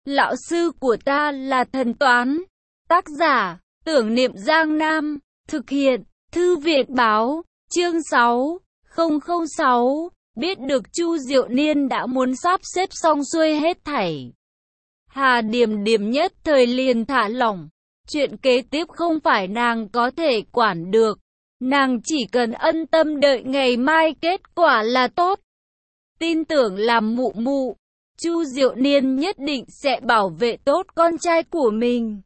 Lão sư của ta là thần toán. Tác giả, Tưởng Niệm Giang Nam. Thực hiện, Thư viện báo, chương 6006. Biết được Chu Diệu Niên đã muốn sắp xếp xong xuôi hết thảy, Hà Điềm Điềm nhất thời liền thả lỏng. Chuyện kế tiếp không phải nàng có thể quản được. Nàng chỉ cần ân tâm đợi ngày mai kết quả là tốt. Tin tưởng làm mụ mụ, Chu Diệu Niên nhất định sẽ bảo vệ tốt con trai của mình.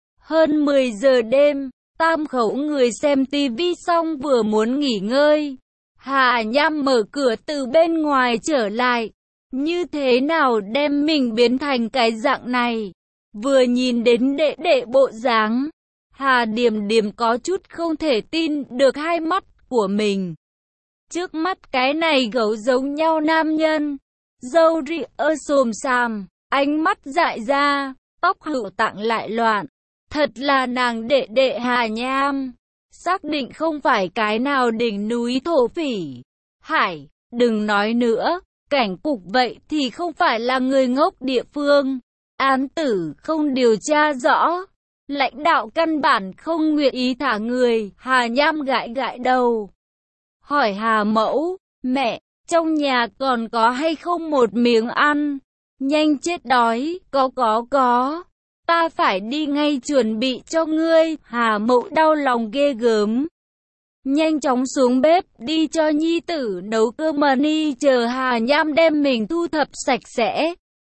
Hơn 10 giờ đêm, tam khẩu người xem tivi xong vừa muốn nghỉ ngơi. Hà Nham mở cửa từ bên ngoài trở lại. Như thế nào đem mình biến thành cái dạng này? Vừa nhìn đến đệ đệ bộ dáng, Hà Điềm Điềm có chút không thể tin được hai mắt của mình. Trước mắt cái này gấu giống nhau nam nhân, râu ria xồm xàm, ánh mắt dại ra, tóc hữu tạng lại loạn. Thật là nàng đệ đệ Hà Nham. Xác định không phải cái nào đỉnh núi thổ phỉ. Hải, đừng nói nữa, cảnh cục vậy thì không phải là người ngốc địa phương. Án tử không điều tra rõ. Lãnh đạo căn bản không nguyện ý thả người. Hà Nham gãi gãi đầu. Hỏi Hà mẫu, mẹ, trong nhà còn có hay không một miếng ăn? Nhanh chết đói, có. Ta phải đi ngay chuẩn bị cho ngươi. Hà mẫu đau lòng ghê gớm. Nhanh chóng xuống bếp đi cho nhi tử nấu cơm ni. Chờ Hà Nham đem mình thu thập sạch sẽ,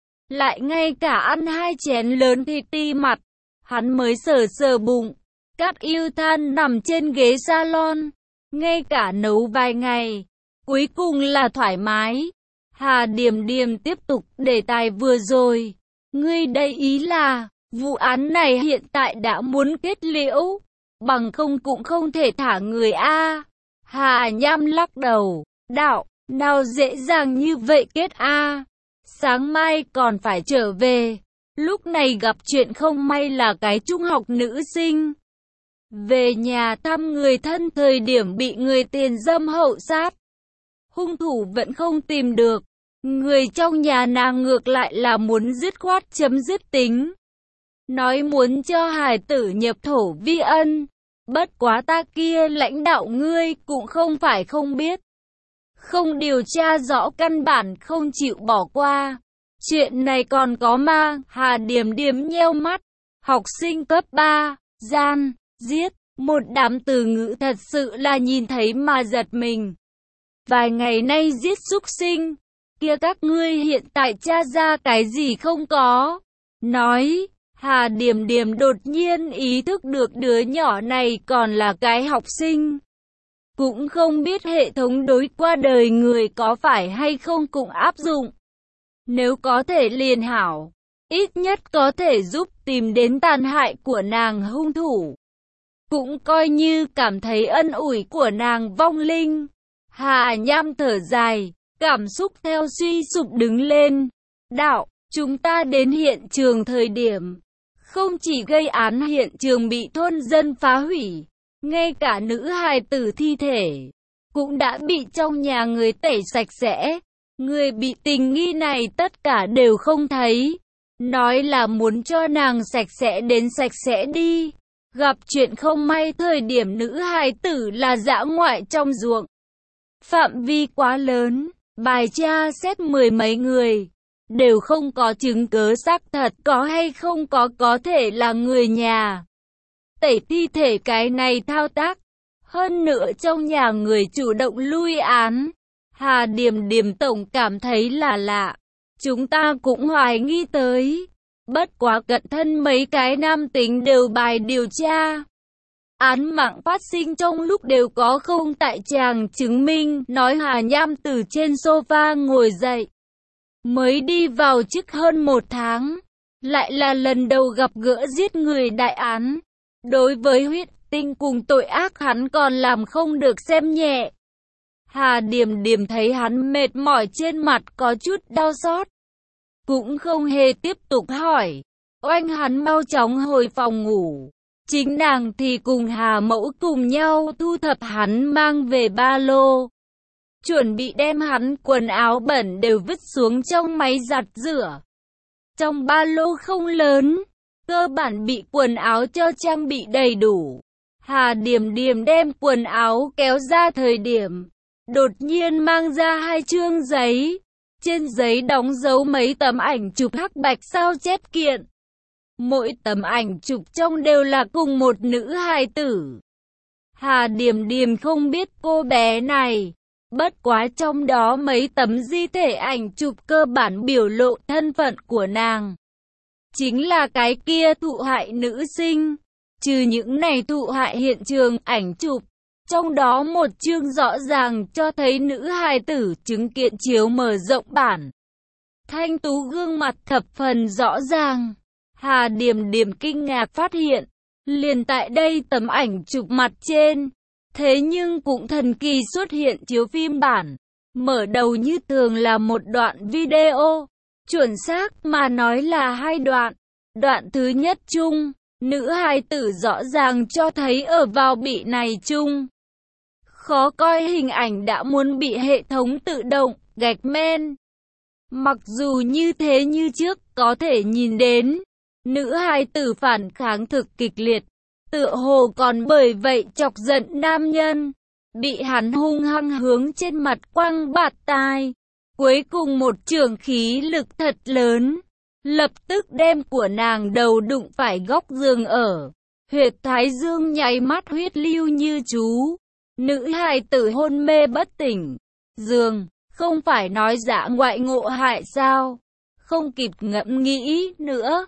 lại ngay cả ăn 2 chén lớn thịt ti mặt, hắn mới sờ bụng. Cát Yêu Than nằm trên ghế salon, ngay cả nấu vài ngày, cuối cùng là thoải mái. Hà Điềm Điềm tiếp tục đề tài vừa rồi. Ngươi đây ý là vụ án này hiện tại đã muốn kết liễu, bằng không cũng không thể thả người a. Hà Nham lắc đầu, đạo, nào dễ dàng như vậy kết a. Sáng mai còn phải trở về. Lúc này gặp chuyện không may là cái trung học nữ sinh. Về nhà thăm người thân thời điểm bị người tiền dâm hậu sát. Hung thủ vẫn không tìm được. Người trong nhà nàng ngược lại là muốn dứt khoát chấm dứt tính. Nói muốn cho hài tử nhập thổ vi ân. Bất quá ta kia lãnh đạo ngươi cũng không phải không biết. Không điều tra rõ căn bản không chịu bỏ qua. Chuyện này còn có ma. Hà Điềm Điềm nheo mắt. Học sinh cấp 3, gian, giết. Một đám từ ngữ thật sự là nhìn thấy mà giật mình. Vài ngày nay giết súc sinh. Kia các ngươi hiện tại tra ra cái gì không có? Nói. Hà Điềm Điềm đột nhiên ý thức được đứa nhỏ này còn là cái học sinh. Cũng không biết hệ thống đối qua đời người có phải hay không cũng áp dụng. Nếu có thể liền hảo, ít nhất có thể giúp tìm đến tàn hại của nàng hung thủ. Cũng coi như cảm thấy ân ủi của nàng vong linh. Hà Nham thở dài, cảm xúc theo suy sụp đứng lên. Đạo, chúng ta đến hiện trường thời điểm, không chỉ gây án hiện trường bị thôn dân phá hủy, ngay cả nữ hài tử thi thể cũng đã bị trong nhà người tẩy sạch sẽ. Người bị tình nghi này tất cả đều không thấy. Nói là muốn cho nàng sạch sẽ đến sạch sẽ đi. Gặp chuyện không may thời điểm nữ hài tử là dã ngoại trong ruộng. Phạm vi quá lớn, bài tra xét 10 mấy người, đều không có chứng cứ xác thật có hay không có thể là người nhà. Tẩy thi thể cái này thao tác. Hơn nữa trong nhà người chủ động lui án. Hà Điềm Điềm tổng cảm thấy là lạ. Chúng ta cũng hoài nghi tới. Bất quá cận thân mấy cái nam tính đều bài điều tra. Án mạng phát sinh trong lúc đều có không tại tràng chứng minh. Nói Hà Nham từ trên sofa ngồi dậy. Mới đi vào trước hơn 1 tháng. Lại là lần đầu gặp gỡ giết người đại án. Đối với huyết tinh cùng tội ác hắn còn làm không được xem nhẹ. Hà Điềm Điềm thấy hắn mệt mỏi trên mặt có chút đau xót. Cũng không hề tiếp tục hỏi. Oanh hắn mau chóng hồi phòng ngủ. Chính nàng thì cùng Hà mẫu cùng nhau thu thập hắn mang về ba lô. Chuẩn bị đem hắn quần áo bẩn đều vứt xuống trong máy giặt rửa. Trong ba lô không lớn, cơ bản bị quần áo cho trang bị đầy đủ. Hà Điềm Điềm đem quần áo kéo ra thời điểm, đột nhiên mang ra 2 chương giấy. Trên giấy đóng dấu mấy tấm ảnh chụp hắc bạch sao chép kiện. Mỗi tấm ảnh chụp trong đều là cùng một nữ hài tử. Hà Điềm Điềm không biết cô bé này, bất quá trong đó mấy tấm di thể ảnh chụp cơ bản biểu lộ thân phận của nàng. Chính là cái kia thụ hại nữ sinh. Trừ những này thụ hại hiện trường ảnh chụp, trong đó một chương rõ ràng cho thấy nữ hài tử chứng kiện chiếu mở rộng bản. Thanh tú gương mặt thập phần rõ ràng. Hà Điềm Điềm kinh ngạc phát hiện, liền tại đây tấm ảnh chụp mặt trên, thế nhưng cũng thần kỳ xuất hiện chiếu phim bản. Mở đầu như thường là một đoạn video, chuẩn xác mà nói là 2 đoạn. Đoạn thứ nhất chung, nữ hài tử rõ ràng cho thấy ở vào bị này chung. Khó coi hình ảnh đã muốn bị hệ thống tự động gạch men. Mặc dù như thế như trước có thể nhìn đến, nữ hài tử phản kháng thực kịch liệt, tựa hồ còn bởi vậy chọc giận nam nhân, bị hắn hung hăng hướng trên mặt quăng bạt tai. Cuối cùng một trường khí lực thật lớn, lập tức đem của nàng đầu đụng phải góc giường ở. Huyệt thái dương nháy mắt huyết lưu như chú. Nữ hài tử hôn mê bất tỉnh. Giường, không phải nói dã ngoại ngộ hại sao? Không kịp ngẫm nghĩ nữa.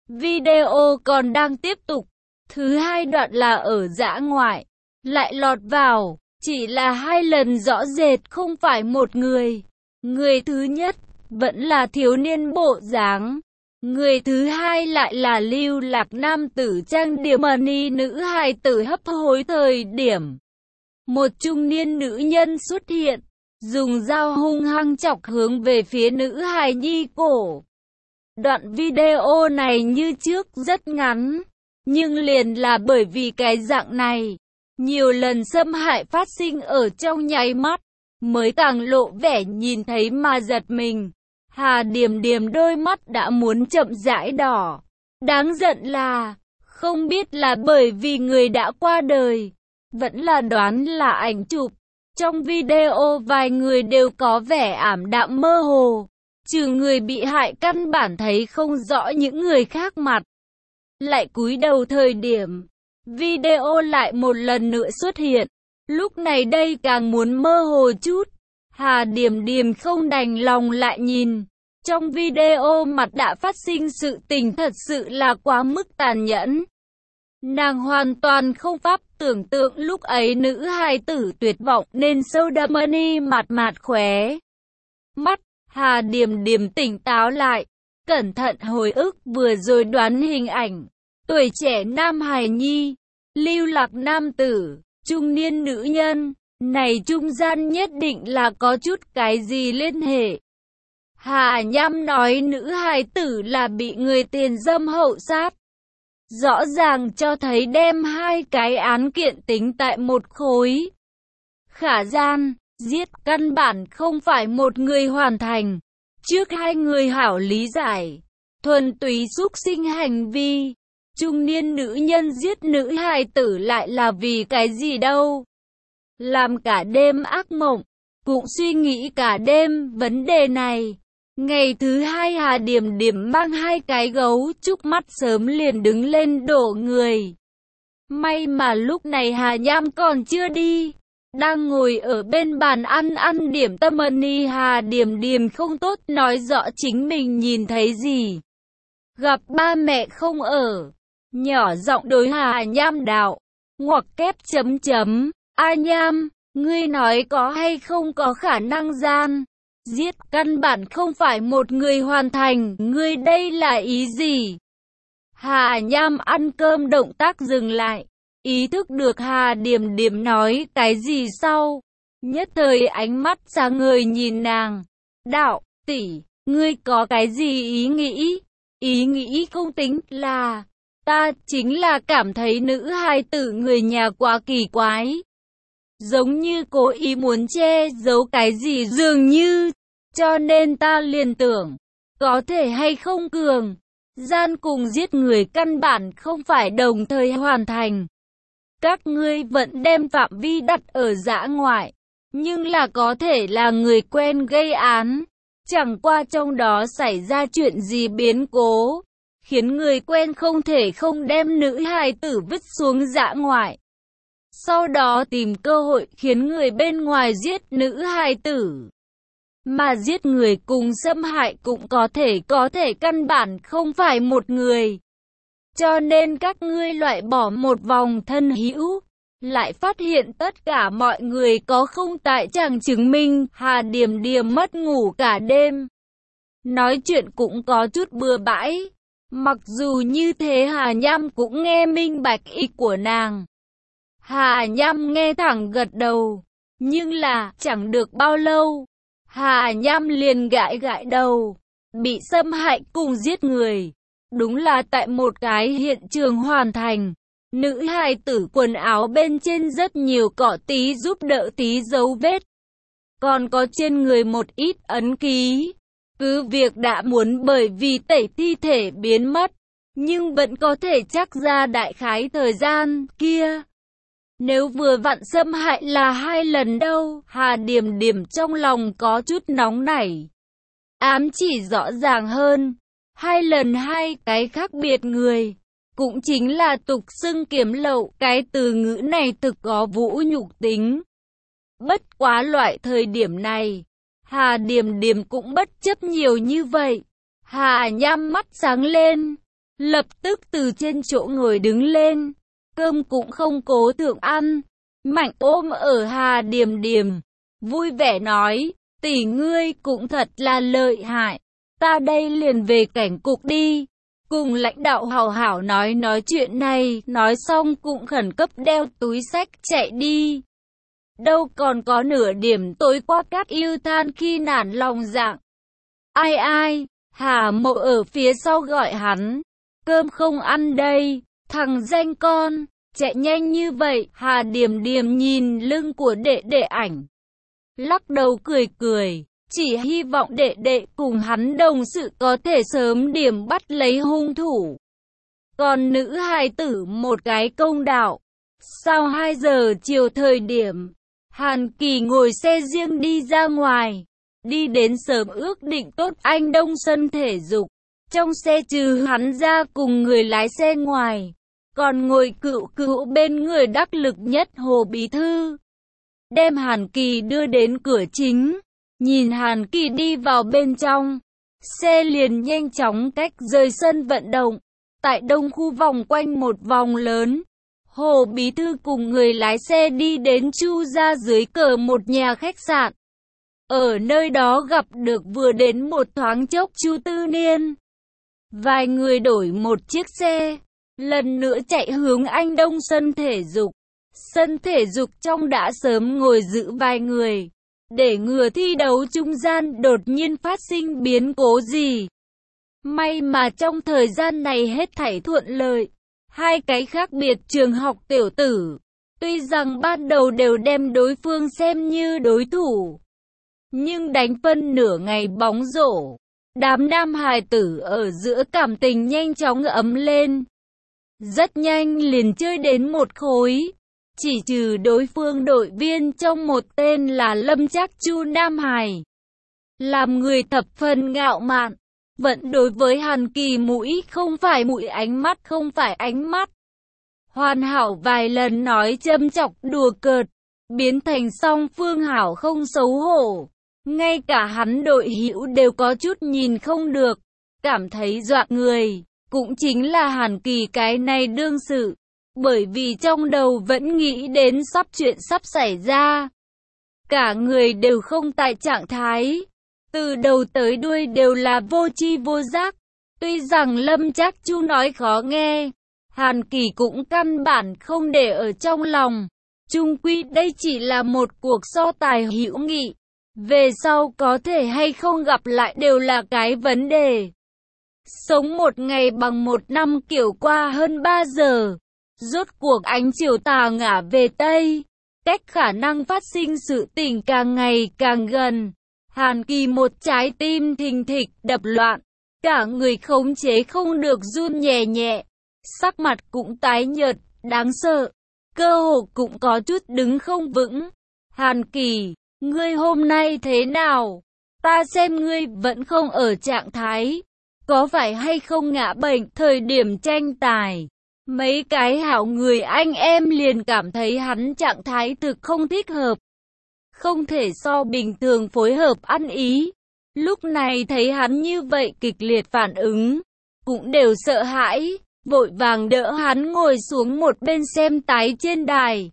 Video còn đang tiếp tục. Thứ 2 đoạn là ở dã ngoại. Lại lọt vào. Chỉ là 2 lần rõ rệt không phải một người. Người thứ nhất vẫn là thiếu niên bộ dáng. Người thứ hai lại là lưu lạc nam tử trang điểm mani nữ hài tử hấp hối thời điểm. Một trung niên nữ nhân xuất hiện, dùng dao hung hăng chọc hướng về phía nữ hài nhi cổ. Đoạn video này như trước rất ngắn, nhưng liền là bởi vì cái dạng này, nhiều lần xâm hại phát sinh ở trong nháy mắt, mới càng lộ vẻ nhìn thấy mà giật mình. Hà Điềm Điềm đôi mắt đã muốn chậm rãi đỏ. Đáng giận là, không biết là bởi vì người đã qua đời, vẫn là đoán là ảnh chụp. Trong video vài người đều có vẻ ảm đạm mơ hồ, trừ người bị hại căn bản thấy không rõ những người khác mặt. Lại cúi đầu thời điểm, video lại một lần nữa xuất hiện. Lúc này đây càng muốn mơ hồ chút. Hà Điềm Điềm không đành lòng lại nhìn. Trong video mặt đã phát sinh sự tình thật sự là quá mức tàn nhẫn. Nàng hoàn toàn không pháp tưởng tượng lúc ấy nữ hài tử tuyệt vọng nên soda money mặt mạt khóe mắt. Hà Điềm Điềm tỉnh táo lại, cẩn thận hồi ức vừa rồi đoán hình ảnh. Tuổi trẻ nam hài nhi, lưu lạc nam tử, trung niên nữ nhân, này trung gian nhất định là có chút cái gì liên hệ. Hà Nham nói nữ hài tử là bị người tiền dâm hậu sát. Rõ ràng cho thấy đem 2 cái án kiện tính tại một khối. Khả gian, giết căn bản không phải một người hoàn thành. Trước 2 người hảo lý giải, thuần túy xúc sinh hành vi. Trung niên nữ nhân giết nữ hài tử lại là vì cái gì đâu? Làm cả đêm ác mộng, cũng suy nghĩ cả đêm vấn đề này. Ngày thứ 2 Hà Điềm Điềm mang 2 cái gấu trúc mắt sớm liền đứng lên đổ người. May mà lúc này Hà Nham còn chưa đi, đang ngồi ở bên bàn ăn điểm tâm mani. Hà Điềm Điềm không tốt nói rõ chính mình nhìn thấy gì. Gặp ba mẹ không ở, nhỏ giọng đối Hà Nham đạo, ngoặc kép chấm chấm, A Nham, ngươi nói có hay không có khả năng gian giết căn bản không phải một người hoàn thành, ngươi đây là ý gì? Hà Nham ăn cơm động tác dừng lại, ý thức được Hà Điềm Điềm nói cái gì sau, nhất thời ánh mắt sáng ngời nhìn nàng, đạo, tỷ, ngươi có cái gì ý nghĩ? Ý nghĩ không tính là, ta chính là cảm thấy nữ hài tử người nhà quá kỳ quái. Giống như cố ý muốn che giấu cái gì dường như, cho nên ta liền tưởng, có thể hay không cường. Gian cùng giết người căn bản không phải đồng thời hoàn thành. Các ngươi vẫn đem phạm vi đặt ở dã ngoại, nhưng là có thể là người quen gây án. Chẳng qua trong đó xảy ra chuyện gì biến cố, khiến người quen không thể không đem nữ hài tử vứt xuống dã ngoại. Sau đó tìm cơ hội khiến người bên ngoài giết nữ hài tử. Mà giết người cùng xâm hại cũng có thể căn bản không phải một người. Cho nên các ngươi loại bỏ một vòng thân hữu, lại phát hiện tất cả mọi người có không tại chẳng chứng minh. Hà Điềm Điềm mất ngủ cả đêm. Nói chuyện cũng có chút bừa bãi. Mặc dù như thế Hà Nham cũng nghe minh bạch ý của nàng. Hà Nham nghe thẳng gật đầu. Nhưng là chẳng được bao lâu, Hà Nham liền gãi gãi đầu. Bị xâm hại cùng giết người, đúng là tại một cái hiện trường hoàn thành. Nữ hài tử quần áo bên trên rất nhiều cỏ tí giúp đỡ tí dấu vết. Còn có trên người một ít ấn ký. Cứ việc đã muốn bởi vì tẩy thi thể biến mất, nhưng vẫn có thể chắc ra đại khái thời gian kia. Nếu vừa vặn xâm hại là 2 lần đâu, Hà Điềm Điềm trong lòng có chút nóng nảy. Ám chỉ rõ ràng hơn, 2 lần 2 cái khác biệt người, cũng chính là tục xưng kiếm lậu, cái từ ngữ này thực có vũ nhục tính. Bất quá loại thời điểm này, Hà Điềm Điềm cũng bất chấp nhiều như vậy. Hà Nham mắt sáng lên, lập tức từ trên chỗ ngồi đứng lên. Cơm cũng không cố thượng ăn, mạnh ôm ở Hà Điềm Điềm, vui vẻ nói, tỷ ngươi cũng thật là lợi hại, ta đây liền về cảnh cục đi, cùng lãnh đạo hào hảo nói chuyện này, nói xong cũng khẩn cấp đeo túi xách chạy đi. Đâu còn có nửa điểm tối qua Cát Yêu than khi nản lòng dạng. Ai, Hà Mậu ở phía sau gọi hắn, cơm không ăn đây. Thằng danh con, chạy nhanh như vậy. Hà Điềm Điềm nhìn lưng của đệ đệ ảnh, lắc đầu cười, chỉ hy vọng đệ đệ cùng hắn đồng sự có thể sớm điểm bắt lấy hung thủ. Còn nữ hài tử một cái công đạo. Sau 2 giờ chiều thời điểm, Hàn Kỳ ngồi xe riêng đi ra ngoài, đi đến sớm ước định tốt anh Đông sân thể dục. Trong xe trừ hắn ra cùng người lái xe ngoài, còn ngồi cựu bên người đắc lực nhất Hồ Bí Thư. Đem Hàn Kỳ đưa đến cửa chính, nhìn Hàn Kỳ đi vào bên trong, xe liền nhanh chóng cách rời sân vận động. Tại đông khu vòng quanh một vòng lớn, Hồ Bí Thư cùng người lái xe đi đến Chu ra dưới cờ một nhà khách sạn. Ở nơi đó gặp được vừa đến một thoáng chốc Chu Tư Niên. Vài người đổi một chiếc xe, lần nữa chạy hướng anh Đông sân thể dục. Sân thể dục trong đã sớm ngồi giữ vài người, để ngừa thi đấu trung gian đột nhiên phát sinh biến cố gì. May mà trong thời gian này hết thảy thuận lợi. 2 cái khác biệt trường học tiểu tử, tuy rằng ban đầu đều đem đối phương xem như đối thủ, nhưng đánh phân nửa ngày bóng rổ, đám nam hài tử ở giữa cảm tình nhanh chóng ấm lên. Rất nhanh liền chơi đến một khối, chỉ trừ đối phương đội viên trong một tên là Lâm Trác Chu nam hài. Làm người thập phần ngạo mạn, vẫn đối với Hàn Kỳ mũi không phải mũi, ánh mắt không phải ánh mắt. Hoàn hảo vài lần nói châm chọc đùa cợt, biến thành song phương hảo không xấu hổ. Ngay cả hắn đội hữu đều có chút nhìn không được, cảm thấy dọa người. Cũng chính là Hàn Kỳ cái này đương sự, bởi vì trong đầu vẫn nghĩ đến chuyện sắp xảy ra. Cả người đều không tại trạng thái, từ đầu tới đuôi đều là vô tri vô giác. Tuy rằng Lâm Trác Chu nói khó nghe, Hàn Kỳ cũng căn bản không để ở trong lòng. Chung quy đây chỉ là một cuộc so tài hữu nghị, về sau có thể hay không gặp lại đều là cái vấn đề. Sống một ngày bằng một năm kiểu qua hơn 3 giờ, rốt cuộc ánh chiều tà ngả về Tây, cách khả năng phát sinh sự tình càng ngày càng gần. Hàn Kỳ một trái tim thình thịch đập loạn, cả người khống chế không được run nhẹ nhẹ, sắc mặt cũng tái nhợt, đáng sợ, cơ hồ cũng có chút đứng không vững. Hàn Kỳ, ngươi hôm nay thế nào? Ta xem ngươi vẫn không ở trạng thái, có phải hay không ngã bệnh thời điểm tranh tài? Mấy cái hảo người anh em liền cảm thấy hắn trạng thái thực không thích hợp, không thể so bình thường phối hợp ăn ý. Lúc này thấy hắn như vậy kịch liệt phản ứng, cũng đều sợ hãi, vội vàng đỡ hắn ngồi xuống một bên xem tái trên đài.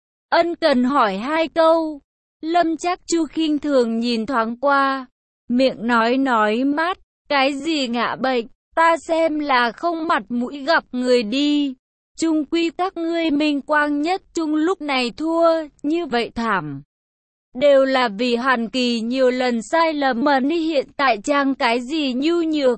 Ân cần hỏi hai câu. Lâm Trác Chu khinh thường nhìn thoáng qua, miệng nói mát, cái gì ngã bệnh, ta xem là không mặt mũi gặp người đi. Chung quy các ngươi Minh Quang Nhất Trung lúc này thua, như vậy thảm. Đều là vì Hàn Kỳ nhiều lần sai lầm mà ni hiện tại trang cái gì nhu nhược.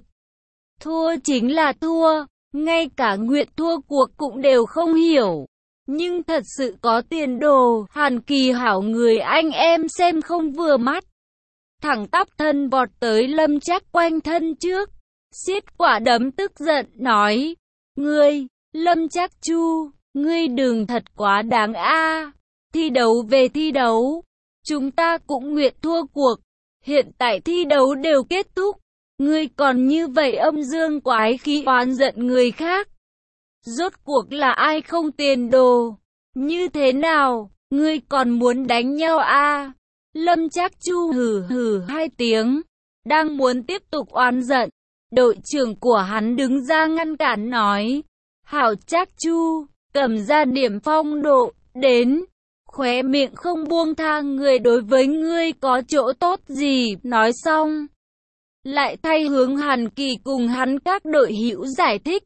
Thua chính là thua, ngay cả nguyện thua cuộc cũng đều không hiểu. Nhưng thật sự có tiền đồ, Hàn Kỳ hảo người anh em xem không vừa mắt. Thẳng tắp thân vọt tới Lâm Trác quanh thân trước, siết quả đấm tức giận nói, ngươi, Lâm Trác Chu, ngươi đừng thật quá đáng a. Thi đấu về thi đấu, chúng ta cũng nguyện thua cuộc, hiện tại thi đấu đều kết thúc, ngươi còn như vậy âm dương quái khí oán giận người khác. Rốt cuộc là ai không tiền đồ? Như thế nào? Ngươi còn muốn đánh nhau a? Lâm Trác Chu hừ hừ hai tiếng, đang muốn tiếp tục oán giận. Đội trưởng của hắn đứng ra ngăn cản nói, hảo Trác Chu, cầm ra điểm phong độ, đến. Khóe miệng không buông tha người đối với ngươi có chỗ tốt gì, nói xong. Lại thay hướng Hàn Kỳ cùng hắn các đội hữu giải thích.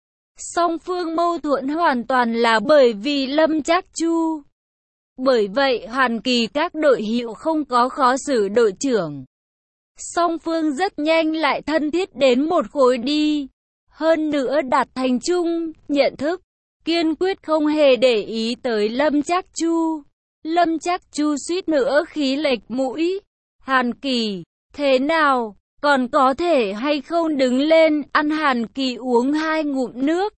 Song phương mâu thuẫn hoàn toàn là bởi vì Lâm Trác Chu. Bởi vậy Hàn Kỳ các đội hữu không có khó xử đội trưởng. Song phương rất nhanh lại thân thiết đến một khối đi. Hơn nữa đạt thành chung, nhận thức, kiên quyết không hề để ý tới Lâm Trác Chu. Lâm Trác Chu suýt nữa khí lệch mũi. Hàn Kỳ, thế nào? Còn có thể hay không đứng lên ăn? Hàn Kỳ uống hai ngụm nước.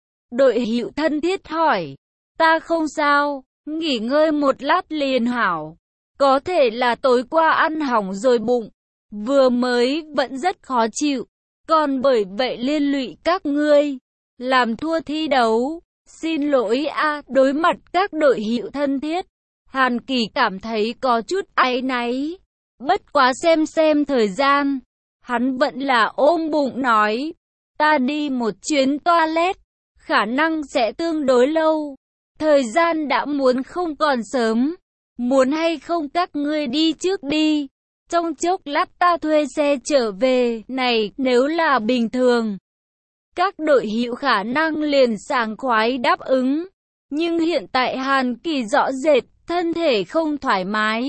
Đội hữu thân thiết hỏi, ta không sao, nghỉ ngơi một lát liền hảo. Có thể là tối qua ăn hỏng rồi bụng, vừa mới vẫn rất khó chịu, còn bởi vậy liên lụy các ngươi, làm thua thi đấu. Xin lỗi a. Đối mặt các đội hữu thân thiết, Hàn Kỳ cảm thấy có chút áy náy. Bất quá xem thời gian, hắn vẫn là ôm bụng nói, ta đi một chuyến toilet, khả năng sẽ tương đối lâu. Thời gian đã muốn không còn sớm, muốn hay không các ngươi đi trước đi. Trong chốc lát ta thuê xe trở về, này nếu là bình thường. Các đội hữu khả năng liền sảng khoái đáp ứng. Nhưng hiện tại Hàn Kỳ rõ rệt, thân thể không thoải mái.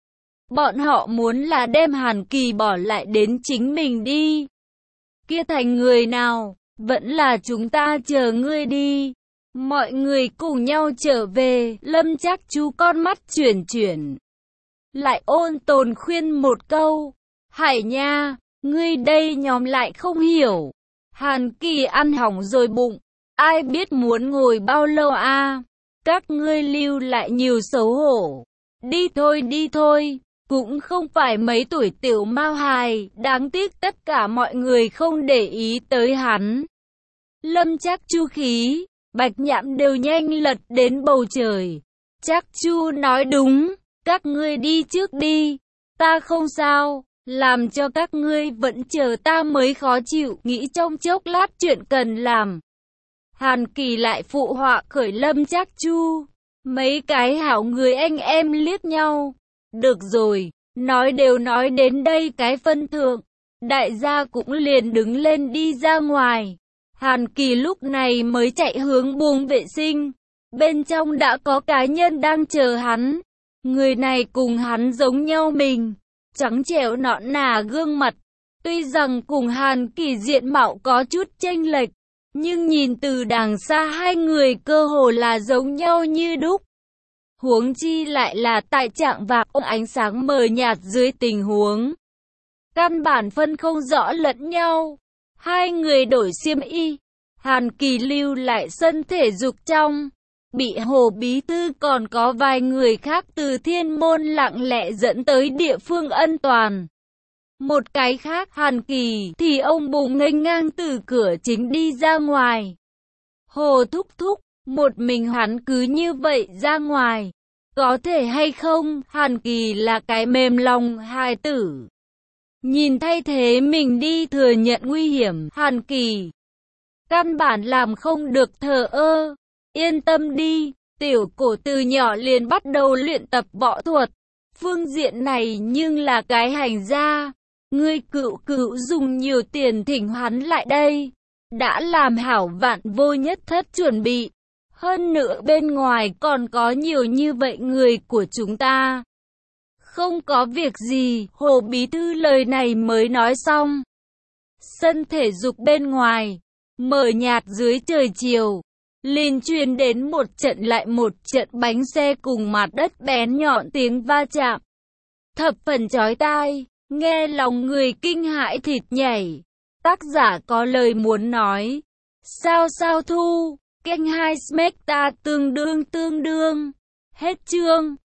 Bọn họ muốn là đem Hàn Kỳ bỏ lại đến chính mình đi. Kia thành người nào, vẫn là chúng ta chờ ngươi đi. Mọi người cùng nhau trở về, Lâm Trác Chu con mắt chuyển. Lại ôn tồn khuyên một câu, Hải nha, ngươi đây nhóm lại không hiểu. Hàn Kỳ ăn hỏng rồi bụng, ai biết muốn ngồi bao lâu a? Các ngươi lưu lại nhiều xấu hổ. Đi thôi, cũng không phải mấy tuổi tiểu mao hài, đáng tiếc tất cả mọi người không để ý tới hắn. Lâm Trác Chu khí, bạch nhãn đều nhanh lật đến bầu trời. Trác Chu nói đúng, các ngươi đi trước đi, ta không sao, làm cho các ngươi vẫn chờ ta mới khó chịu, nghĩ trong chốc lát chuyện cần làm. Hàn Kỳ lại phụ họa khởi Lâm Trác Chu, mấy cái hảo người anh em liếc nhau. Được rồi, nói đều nói đến đây cái phân thượng, đại gia cũng liền đứng lên đi ra ngoài. Hàn Kỳ lúc này mới chạy hướng buồng vệ sinh, bên trong đã có cá nhân đang chờ hắn. Người này cùng hắn giống nhau mình, trắng trẻo nõn nà gương mặt, tuy rằng cùng Hàn Kỳ diện mạo có chút chênh lệch, nhưng nhìn từ đằng xa hai người cơ hồ là giống nhau như đúc. Huống chi lại là tại trạng vạng ánh sáng mờ nhạt dưới tình huống căn bản phân không rõ lẫn nhau. Hai người đổi xiêm y, Hàn Kỳ lưu lại sân thể dục trong, bị Hồ Bí Thư còn có vài người khác từ Thiên Môn lặng lẽ dẫn tới địa phương an toàn. Một cái khác Hàn Kỳ thì ông bùng nghênh ngang từ cửa chính đi ra ngoài. Hồ thúc thúc, một mình hắn cứ như vậy ra ngoài, có thể hay không? Hàn Kỳ là cái mềm lòng hài tử. Nhìn thay thế mình đi thừa nhận nguy hiểm, Hàn Kỳ căn bản làm không được thờ ơ. Yên tâm đi, tiểu cổ từ nhỏ liền bắt đầu luyện tập võ thuật. Phương diện này nhưng là cái hành gia. Ngươi cựu cựu dùng nhiều tiền thỉnh hắn lại đây. Đã làm hảo vạn vô nhất thất chuẩn bị. Hơn nữa bên ngoài còn có nhiều như vậy người của chúng ta. Không có việc gì, Hồ Bí Thư lời này mới nói xong. Sân thể dục bên ngoài, mờ nhạt dưới trời chiều, liền truyền đến một trận lại một trận bánh xe cùng mặt đất bén nhọn tiếng va chạm. Thập phần chói tai, nghe lòng người kinh hãi thịt nhảy. Tác giả có lời muốn nói. Sao thu, kênh 2 Smecta tương đương. Hết chương.